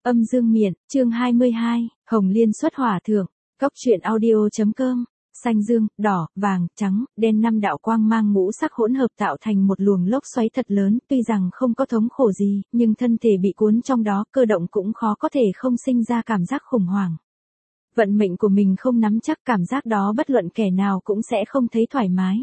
Âm dương miện, chương 22, Hồng Liên xuất hỏa thượng, Cốc truyện audio.com, xanh dương, đỏ, vàng, trắng, đen năm đạo quang mang ngũ sắc hỗn hợp tạo thành một luồng lốc xoáy thật lớn, tuy rằng không có thống khổ gì, nhưng thân thể bị cuốn trong đó, cơ động cũng khó có thể không sinh ra cảm giác khủng hoảng. Vận mệnh của mình không nắm chắc, cảm giác đó bất luận kẻ nào cũng sẽ không thấy thoải mái.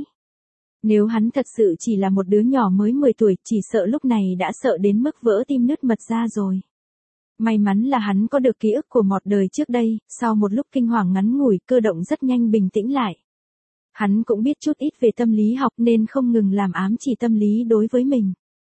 Nếu hắn thật sự chỉ là một đứa nhỏ mới 10 tuổi, chỉ sợ lúc này đã sợ đến mức vỡ tim nứt mật ra rồi. May mắn là hắn có được ký ức của một đời trước đây, sau một lúc kinh hoàng ngắn ngủi, cơ động rất nhanh bình tĩnh lại. Hắn cũng biết chút ít về tâm lý học nên không ngừng làm ám chỉ tâm lý đối với mình.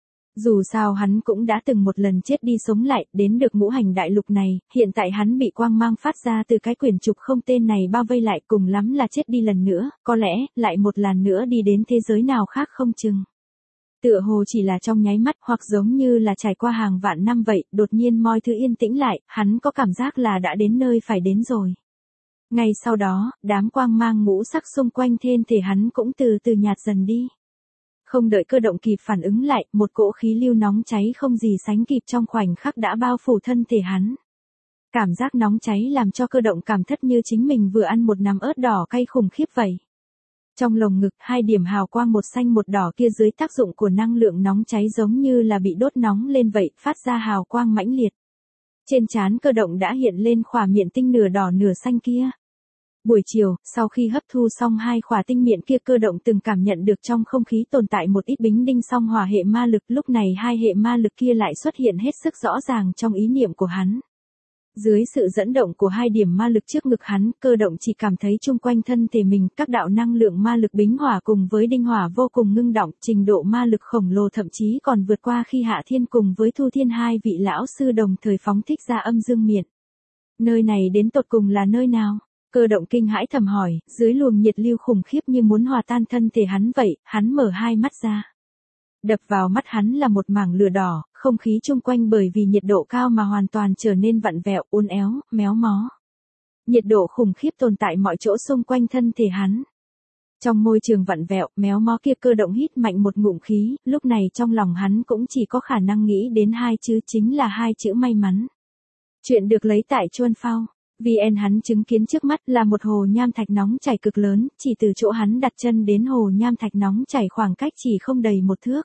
Dù sao hắn cũng đã từng một lần chết đi sống lại, đến được ngũ hành đại lục này, hiện tại hắn bị quang mang phát ra từ cái quyển trục không tên này bao vây lại, cùng lắm là chết đi lần nữa, có lẽ, lại một lần nữa đi đến thế giới nào khác không chừng. Tựa hồ chỉ là trong nháy mắt, hoặc giống như là trải qua hàng vạn năm vậy, đột nhiên mọi thứ yên tĩnh lại, hắn có cảm giác là đã đến nơi phải đến rồi. Ngay sau đó, đám quang mang ngũ sắc xung quanh thân thể hắn cũng từ từ nhạt dần đi. Không đợi cơ động kịp phản ứng lại, một cỗ khí lưu nóng cháy không gì sánh kịp trong khoảnh khắc đã bao phủ thân thể hắn. Cảm giác nóng cháy làm cho cơ động cảm thất như chính mình vừa ăn một nắm ớt đỏ cay khủng khiếp vậy. Trong lồng ngực, hai điểm hào quang một xanh một đỏ kia dưới tác dụng của năng lượng nóng cháy giống như là bị đốt nóng lên vậy, phát ra hào quang mãnh liệt. Trên trán cơ động đã hiện lên khỏa miệng tinh nửa đỏ nửa xanh kia. Buổi chiều, sau khi hấp thu xong hai khỏa tinh miệng kia, cơ động từng cảm nhận được trong không khí tồn tại một ít bính đinh song hỏa hệ ma lực, lúc này hai hệ ma lực kia lại xuất hiện hết sức rõ ràng trong ý niệm của hắn. Dưới sự dẫn động của hai điểm ma lực trước ngực hắn, cơ động chỉ cảm thấy chung quanh thân thể mình, các đạo năng lượng ma lực bính hỏa cùng với đinh hỏa vô cùng ngưng động, trình độ ma lực khổng lồ thậm chí còn vượt qua khi Hạ Thiên cùng với Thu Thiên hai vị lão sư đồng thời phóng thích ra âm dương miện. Nơi này đến tột cùng là nơi nào? Cơ động kinh hãi thầm hỏi, dưới luồng nhiệt lưu khủng khiếp như muốn hòa tan thân thể hắn vậy, hắn mở hai mắt ra. Đập vào mắt hắn là một mảng lửa đỏ, không khí chung quanh bởi vì nhiệt độ cao mà hoàn toàn trở nên vặn vẹo, uốn éo, méo mó. Nhiệt độ khủng khiếp tồn tại mọi chỗ xung quanh thân thể hắn. Trong môi trường vặn vẹo, méo mó kia, cơ động hít mạnh một ngụm khí, lúc này trong lòng hắn cũng chỉ có khả năng nghĩ đến hai chữ, chính là hai chữ may mắn. Chuyện được lấy tại Chuân Phao. VN hắn chứng kiến trước mắt là một hồ nham thạch nóng chảy cực lớn, chỉ từ chỗ hắn đặt chân đến hồ nham thạch nóng chảy khoảng cách chỉ không đầy một thước.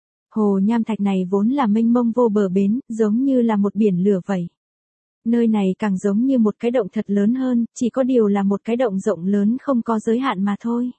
Hồ nham thạch này vốn là mênh mông vô bờ bến, giống như là một biển lửa vậy. Nơi này càng giống như một cái động thật lớn hơn, chỉ có điều là một cái động rộng lớn không có giới hạn mà thôi.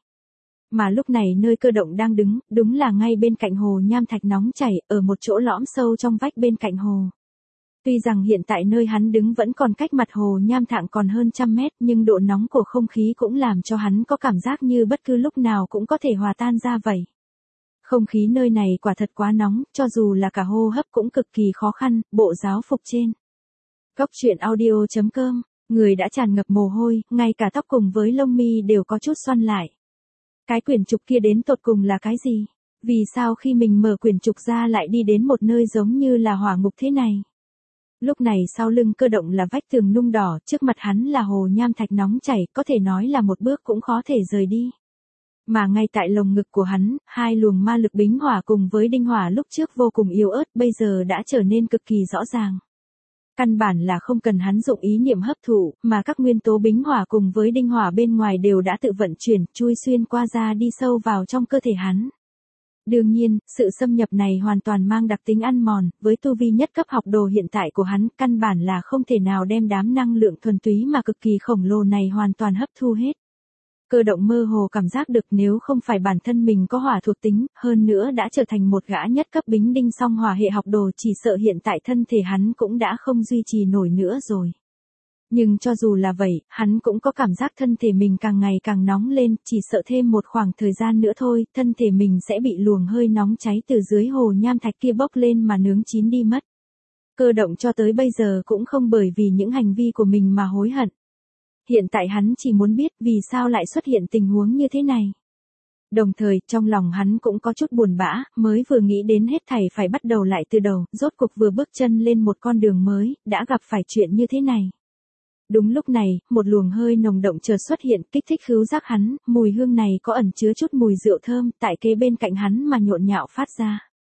Mà lúc này nơi cơ động đang đứng, đúng là ngay bên cạnh hồ nham thạch nóng chảy, ở một chỗ lõm sâu trong vách bên cạnh hồ. Tuy rằng hiện tại nơi hắn đứng vẫn còn cách mặt hồ nham thạch còn hơn 100 mét, nhưng độ nóng của không khí cũng làm cho hắn có cảm giác như bất cứ lúc nào cũng có thể hòa tan ra vậy. Không khí nơi này quả thật quá nóng, cho dù là cả hô hấp cũng cực kỳ khó khăn, bộ giáo phục trên. Cốc truyện audio.com, người đã tràn ngập mồ hôi, ngay cả tóc cùng với lông mi đều có chút xoăn lại. Cái quyển trục kia đến tột cùng là cái gì? Vì sao khi mình mở quyển trục ra lại đi đến một nơi giống như là hỏa ngục thế này? Lúc này sau lưng cơ động là vách tường nung đỏ, trước mặt hắn là hồ nham thạch nóng chảy, có thể nói là một bước cũng khó thể rời đi. Mà ngay tại lồng ngực của hắn, hai luồng ma lực bính hỏa cùng với đinh hỏa lúc trước vô cùng yếu ớt, bây giờ đã trở nên cực kỳ rõ ràng. Căn bản là không cần hắn dụng ý niệm hấp thụ, mà các nguyên tố bính hỏa cùng với đinh hỏa bên ngoài đều đã tự vận chuyển, chui xuyên qua da đi sâu vào trong cơ thể hắn. Đương nhiên, sự xâm nhập này hoàn toàn mang đặc tính ăn mòn, với tu vi nhất cấp học đồ hiện tại của hắn, căn bản là không thể nào đem đám năng lượng thuần túy mà cực kỳ khổng lồ này hoàn toàn hấp thu hết. Cơ động mơ hồ cảm giác được nếu không phải bản thân mình có hỏa thuộc tính, hơn nữa đã trở thành một gã nhất cấp bính đinh song hỏa hệ học đồ, chỉ sợ hiện tại thân thể hắn cũng đã không duy trì nổi nữa rồi. Nhưng cho dù là vậy, hắn cũng có cảm giác thân thể mình càng ngày càng nóng lên, chỉ sợ thêm một khoảng thời gian nữa thôi, thân thể mình sẽ bị luồng hơi nóng cháy từ dưới hồ nham thạch kia bốc lên mà nướng chín đi mất. Cơ động cho tới bây giờ cũng không bởi vì những hành vi của mình mà hối hận. Hiện tại hắn chỉ muốn biết vì sao lại xuất hiện tình huống như thế này. Đồng thời, trong lòng hắn cũng có chút buồn bã, mới vừa nghĩ đến hết thảy phải bắt đầu lại từ đầu, rốt cuộc vừa bước chân lên một con đường mới, đã gặp phải chuyện như thế này. Đúng lúc này, một luồng hơi nồng đậm chợt xuất hiện, kích thích khứu giác hắn, mùi hương này có ẩn chứa chút mùi rượu thơm, tại kế bên cạnh hắn mà nhộn nhạo phát ra.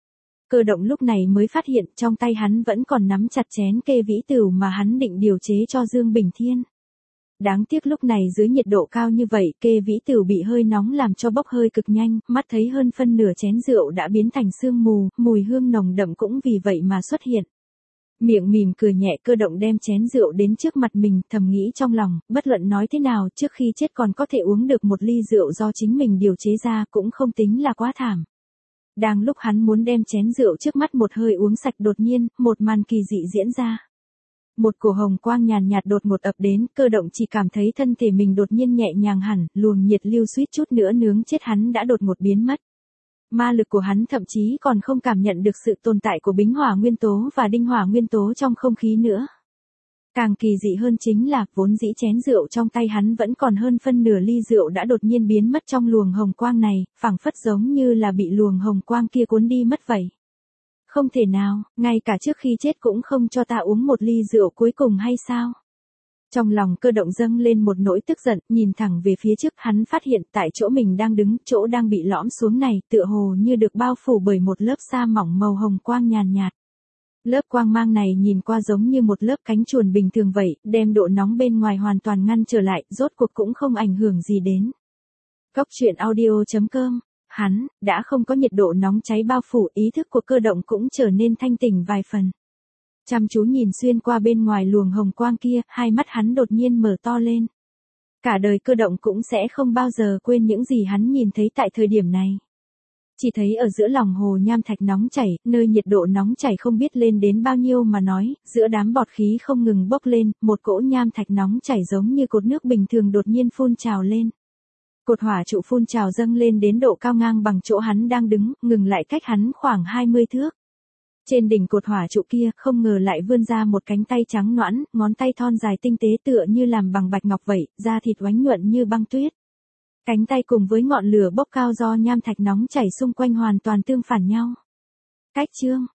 Cơ động lúc này mới phát hiện trong tay hắn vẫn còn nắm chặt chén kê vĩ tửu mà hắn định điều chế cho Dương Bình Thiên. Đáng tiếc lúc này dưới nhiệt độ cao như vậy, kê vĩ tửu bị hơi nóng làm cho bốc hơi cực nhanh, mắt thấy hơn phân nửa chén rượu đã biến thành sương mù, mùi hương nồng đậm cũng vì vậy mà xuất hiện. Miệng mỉm cười nhẹ, Cơ động đem chén rượu đến trước mặt mình, thầm nghĩ trong lòng, bất luận nói thế nào trước khi chết còn có thể uống được một ly rượu do chính mình điều chế ra cũng không tính là quá thảm. Đang lúc hắn muốn đem chén rượu trước mắt một hơi uống sạch, đột nhiên, một màn kỳ dị diễn ra. Một cổ hồng quang nhàn nhạt đột ngột ập đến, Cơ động chỉ cảm thấy thân thể mình đột nhiên nhẹ nhàng hẳn, luồng nhiệt lưu suýt chút nữa nướng chết hắn đã đột ngột biến mất. Ma lực của hắn thậm chí còn không cảm nhận được sự tồn tại của bính hỏa nguyên tố và đinh hỏa nguyên tố trong không khí nữa. Càng kỳ dị hơn chính là, vốn dĩ chén rượu trong tay hắn vẫn còn hơn phân nửa ly rượu đã đột nhiên biến mất trong luồng hồng quang này, phảng phất giống như là bị luồng hồng quang kia cuốn đi mất vậy. Không thể nào, ngay cả trước khi chết cũng không cho ta uống một ly rượu cuối cùng hay sao? Trong lòng Cơ động dâng lên một nỗi tức giận, nhìn thẳng về phía trước, hắn phát hiện tại chỗ mình đang đứng, chỗ đang bị lõm xuống này, tựa hồ như được bao phủ bởi một lớp sa mỏng màu hồng quang nhàn nhạt. Lớp quang mang này nhìn qua giống như một lớp cánh chuồn bình thường vậy, đem độ nóng bên ngoài hoàn toàn ngăn trở lại, rốt cuộc cũng không ảnh hưởng gì đến. Cốc truyện audio.com. Hắn đã không có nhiệt độ nóng cháy bao phủ, ý thức của Cơ động cũng trở nên thanh tỉnh vài phần. Chăm chú nhìn xuyên qua bên ngoài luồng hồng quang kia, hai mắt hắn đột nhiên mở to lên. Cả đời Cơ động cũng sẽ không bao giờ quên những gì hắn nhìn thấy tại thời điểm này. Chỉ thấy ở giữa lòng hồ nham thạch nóng chảy, nơi nhiệt độ nóng chảy không biết lên đến bao nhiêu mà nói, giữa đám bọt khí không ngừng bốc lên, một cỗ nham thạch nóng chảy giống như cột nước bình thường đột nhiên phun trào lên. Cột hỏa trụ phun trào dâng lên đến độ cao ngang bằng chỗ hắn đang đứng, ngừng lại cách hắn khoảng 20 thước. Trên đỉnh cột hỏa trụ kia, không ngờ lại vươn ra một cánh tay trắng nõn, ngón tay thon dài tinh tế tựa như làm bằng bạch ngọc vậy, da thịt oánh nhuận như băng tuyết. Cánh tay cùng với ngọn lửa bốc cao do nham thạch nóng chảy xung quanh hoàn toàn tương phản nhau. Cách chương